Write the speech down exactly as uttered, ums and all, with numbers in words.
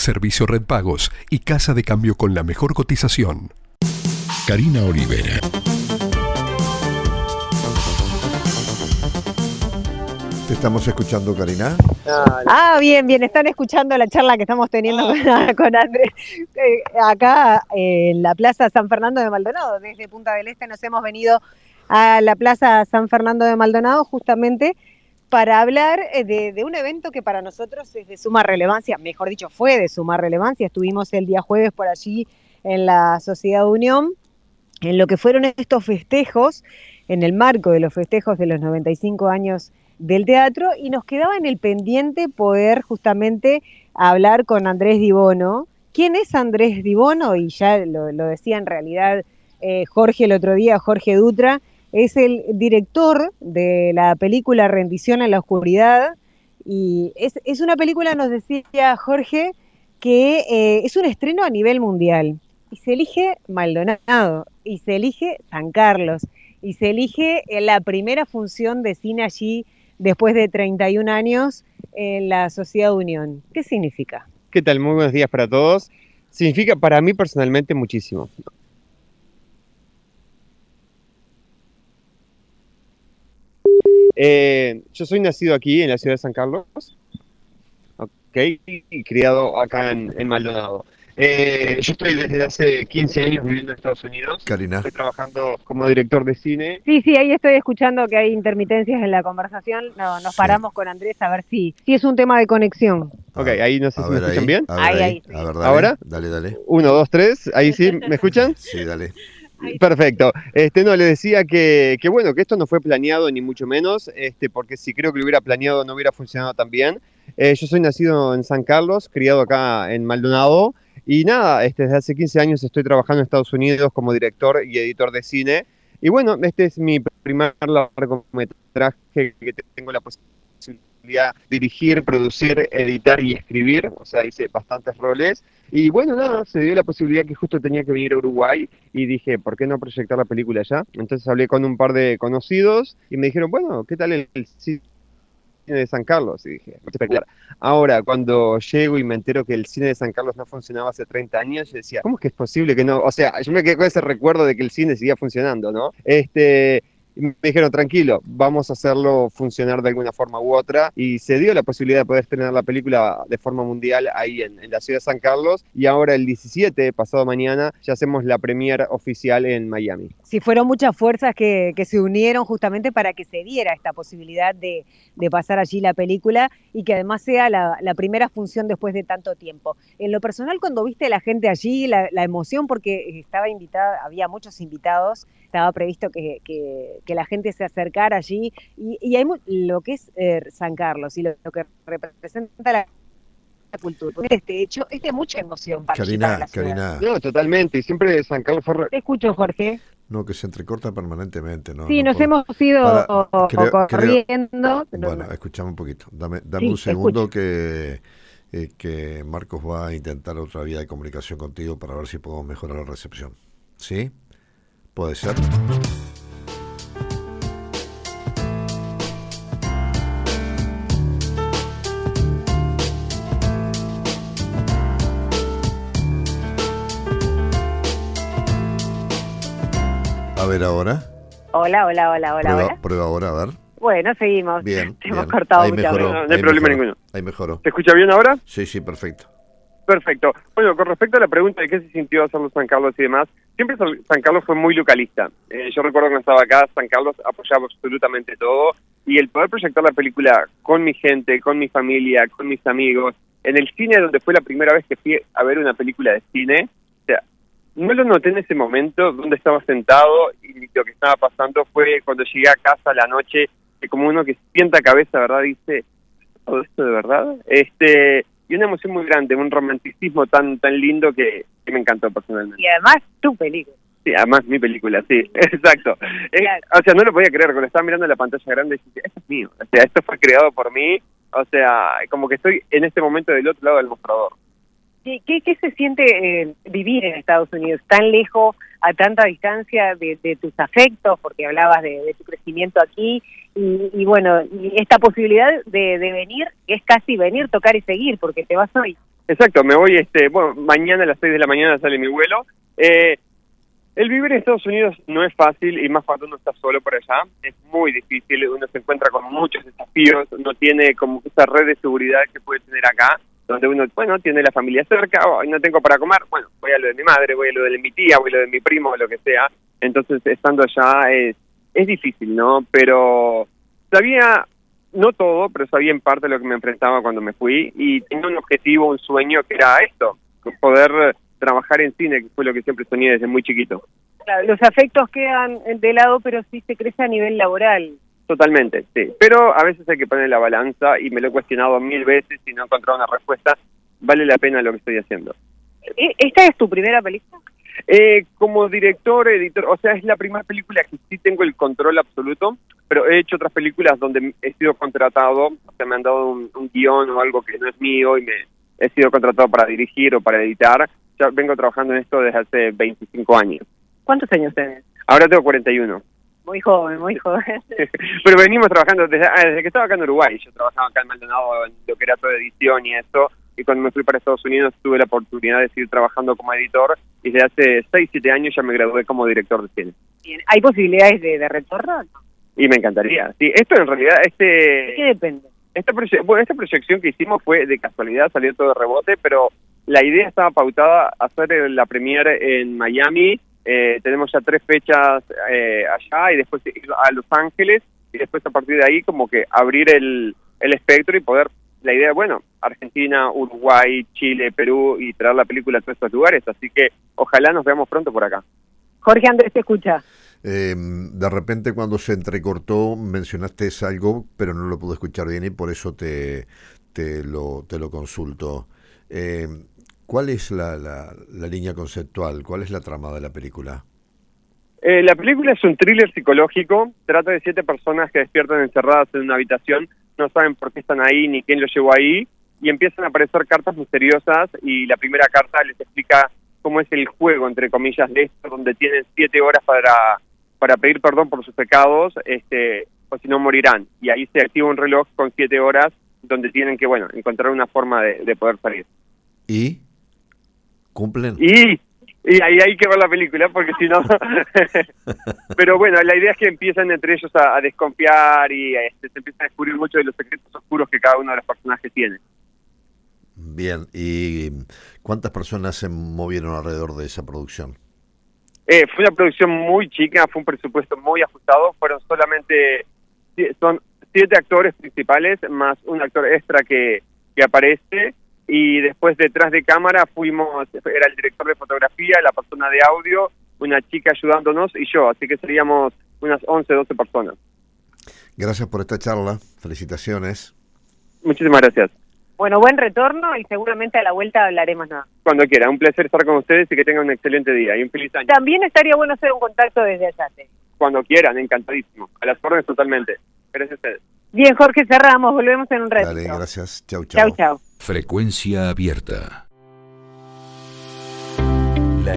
Servicio Red Pagos y casa de cambio con la mejor cotización. Karina Olivera. Te estamos escuchando, Karina. Ah, bien, bien. Están escuchando la charla que estamos teniendo con, con Andrés. Eh, acá eh, en la Plaza San Fernando de Maldonado. Desde Punta del Este nos hemos venido a la Plaza San Fernando de Maldonado justamente para hablar de, de un evento que para nosotros es de suma relevancia. Mejor dicho, fue de suma relevancia. Estuvimos el día jueves por allí en la Sociedad Unión, en lo que fueron estos festejos, en el marco de los festejos de los noventa y cinco años del teatro, y nos quedaba en el pendiente poder justamente hablar con Andrés Di Bono. ¿Quién es Andrés Di Bono? Y ya lo, lo decía en realidad eh, Jorge el otro día, Jorge Dutra, es el director de la película Rendición en la Oscuridad, y es, es una película, nos decía Jorge, que eh, es un estreno a nivel mundial, y se elige Maldonado, y se elige San Carlos, y se elige la primera función de cine allí después de treinta y un años en la Sociedad Unión. ¿Qué significa? ¿Qué tal? Muy buenos días para todos. Significa para mí personalmente muchísimo. Eh, yo soy nacido aquí en la ciudad de San Carlos, okay, y criado acá en, en Maldonado. Eh, yo estoy desde hace quince años viviendo en Estados Unidos. Karina. Estoy trabajando como director de cine. Sí, sí, ahí estoy escuchando que hay intermitencias en la conversación. No, nos Sí. paramos con Andrés a ver si, si es un tema de conexión. Ok, ahí no sé A si me ver escuchan ahí, bien. A ver Ahí, ahí, ahí, sí. A ver, dale. ¿Ahora? Dale, dale. Uno, dos, tres. Ahí sí, ¿me escuchan? Sí, dale. Perfecto. Este, no, le decía que, que bueno, que esto no fue planeado ni mucho menos, este, porque si creo que lo hubiera planeado no hubiera funcionado tan bien. Eh, yo soy nacido en San Carlos, criado acá en Maldonado, y nada, este, desde hace quince años estoy trabajando en Estados Unidos como director y editor de cine. Y bueno, este es mi primer largometraje que tengo la posibilidad de dirigir, producir, editar y escribir, o sea, hice bastantes roles. Y bueno, nada, se dio la posibilidad que justo tenía que venir a Uruguay y dije, ¿por qué no proyectar la película allá? Entonces hablé con un par de conocidos y me dijeron, bueno, ¿qué tal el, el cine de San Carlos? Y dije, espectacular. Ahora, cuando llego y me entero que el cine de San Carlos no funcionaba hace treinta años, yo decía, ¿cómo es que es posible que no? O sea, yo me quedé con ese recuerdo de que el cine seguía funcionando, ¿no? Este... Y me dijeron, tranquilo, vamos a hacerlo funcionar de alguna forma u otra, y se dio la posibilidad de poder estrenar la película de forma mundial ahí en, en la ciudad de San Carlos, y ahora el diecisiete, pasado mañana, ya hacemos la premiere oficial en Miami. Si fueron muchas fuerzas que, que se unieron justamente para que se diera esta posibilidad de, de pasar allí la película y que además sea la, la primera función después de tanto tiempo. En lo personal, cuando viste a la gente allí, la, la emoción, porque estaba invitada, había muchos invitados, estaba previsto que, que, que la gente se acercara allí, y, y hay lo que es eh, San Carlos y lo, lo que representa la cultura. Este hecho es de mucha emoción para, Karina, para la ciudad. Karina. No, totalmente, y siempre San Carlos fue... Te escucho, Jorge. No, que se entrecorta permanentemente, ¿no? Sí, no nos puedo. hemos ido Para, creo, corriendo. creo, bueno, escuchame un poquito. Dame, dame Sí, un segundo escucho. que, eh, que Marcos va a intentar otra vía de comunicación contigo para ver si podemos mejorar la recepción. ¿Sí? ¿Puede ser? A ver ahora. Hola, hola, hola, hola, Prueba, hola. prueba ahora, a ver. Bueno, seguimos. Bien, Te hemos bien. cortado Ahí muchas mejoró, veces. No, no hay ahí problema mejoró, ninguno. Ahí mejoró. ¿Se escucha bien ahora? Sí, sí, perfecto. Perfecto. Bueno, con respecto a la pregunta de qué se sintió hacerlo San Carlos y demás, siempre San Carlos fue muy localista. Eh, yo recuerdo que estaba acá, San Carlos apoyaba absolutamente todo, y el poder proyectar la película con mi gente, con mi familia, con mis amigos, en el cine donde fue la primera vez que fui a ver una película de cine, o sea, no lo noté en ese momento donde estaba sentado, y lo que estaba pasando fue cuando llegué a casa a la noche, que como uno que sienta cabeza, ¿verdad? Dice, ¿todo esto de verdad? Este... Y una emoción muy grande, un romanticismo tan tan lindo que, que me encantó personalmente. Y además, tu película. Sí, además mi película, sí, exacto. Claro. Eh, o sea, no lo podía creer, cuando estaba mirando la pantalla grande, dije, esto es mío, o sea, esto fue creado por mí, o sea, como que estoy en este momento del otro lado del mostrador. ¿Qué, qué, qué se siente eh, vivir en Estados Unidos, tan lejos, a tanta distancia de, de tus afectos, porque hablabas de, de tu crecimiento aquí, y, y bueno, y esta posibilidad de, de venir, es casi venir, tocar y seguir, porque te vas hoy? Exacto, me voy, este, bueno, mañana a las seis de la mañana sale mi vuelo. Eh, el vivir en Estados Unidos no es fácil, y más cuando uno está solo por allá, es muy difícil, uno se encuentra con muchos desafíos, no tiene como esa red de seguridad que puede tener acá, donde uno, bueno, tiene la familia cerca, o no tengo para comer, bueno, voy a lo de mi madre, voy a lo de mi tía, voy a lo de mi primo, o lo que sea. Entonces, estando allá es, es difícil, ¿no? Pero sabía, no todo, pero sabía en parte lo que me enfrentaba cuando me fui, y tenía un objetivo, un sueño, que era esto, poder trabajar en cine, que fue lo que siempre soñé desde muy chiquito. Claro, los afectos quedan de lado, pero sí se crece a nivel laboral. Totalmente, sí. Pero a veces hay que poner la balanza, y me lo he cuestionado mil veces y no he encontrado una respuesta. ¿Vale la pena lo que estoy haciendo? ¿Esta es tu primera película? Eh, como director, editor, o sea, es la primera película que sí tengo el control absoluto, pero he hecho otras películas donde he sido contratado, o sea, me han dado un, un guión o algo que no es mío y me he sido contratado para dirigir o para editar. Ya vengo trabajando en esto desde hace veinticinco años. ¿Cuántos años tenés? Ahora tengo cuarenta y uno. Muy joven, muy joven. Pero venimos trabajando desde, ah, desde que estaba acá en Uruguay. Yo trabajaba acá en Maldonado en lo que era toda edición y eso. Y cuando me fui para Estados Unidos tuve la oportunidad de seguir trabajando como editor. Y desde hace seis, siete años ya me gradué como director de cine. Bien. ¿Hay posibilidades de, de retorno? Y me encantaría. Sí, esto en realidad, este... ¿De qué depende? Esta, proye bueno, esta proyección que hicimos fue de casualidad, salió todo de rebote, pero la idea estaba pautada a hacer la premiere en Miami. Eh, tenemos ya tres fechas eh, allá y después ir a Los Ángeles y después a partir de ahí como que abrir el, el espectro y poder, la idea, bueno, Argentina, Uruguay, Chile, Perú y traer la película a todos estos lugares, así que ojalá nos veamos pronto por acá. Jorge Andrés, te escucha. Eh, de repente cuando se entrecortó mencionaste algo, pero no lo pude escuchar bien y por eso te, te, lo, te lo consulto. Eh, ¿Cuál es la, la, la línea conceptual? ¿Cuál es la trama de la película? Eh, la película es un thriller psicológico. Trata de siete personas que despiertan encerradas en una habitación, no saben por qué están ahí ni quién los llevó ahí, y empiezan a aparecer cartas misteriosas, y la primera carta les explica cómo es el juego, entre comillas, de esto, donde tienen siete horas para, para pedir perdón por sus pecados, este, o si no morirán. Y ahí se activa un reloj con siete horas, donde tienen que, bueno, encontrar una forma de, de poder salir. ¿Y? ¿Cumplen? Y, y ahí hay que ver la película, porque si no... Pero bueno, la idea es que empiezan entre ellos a, a desconfiar y este, se empiezan a descubrir muchos de los secretos oscuros que cada uno de los personajes tiene. Bien, ¿y cuántas personas se movieron alrededor de esa producción? Eh, fue una producción muy chica, fue un presupuesto muy ajustado, fueron solamente, son siete actores principales, más un actor extra que, que aparece, y después detrás de cámara fuimos, era el director de fotografía, la persona de audio, una chica ayudándonos y yo, así que seríamos unas once, doce personas. Gracias por esta charla, felicitaciones. Muchísimas gracias. Bueno, buen retorno y seguramente a la vuelta hablaremos nada. Cuando quiera, un placer estar con ustedes y que tengan un excelente día y un feliz año. También estaría bueno hacer un contacto desde allá. ¿Sí? Cuando quieran, encantadísimo. A las órdenes totalmente. Gracias a ustedes. Bien, Jorge, cerramos, volvemos en un ratito. Dale, gracias. Chau, chau. Chau, chau. Frecuencia abierta.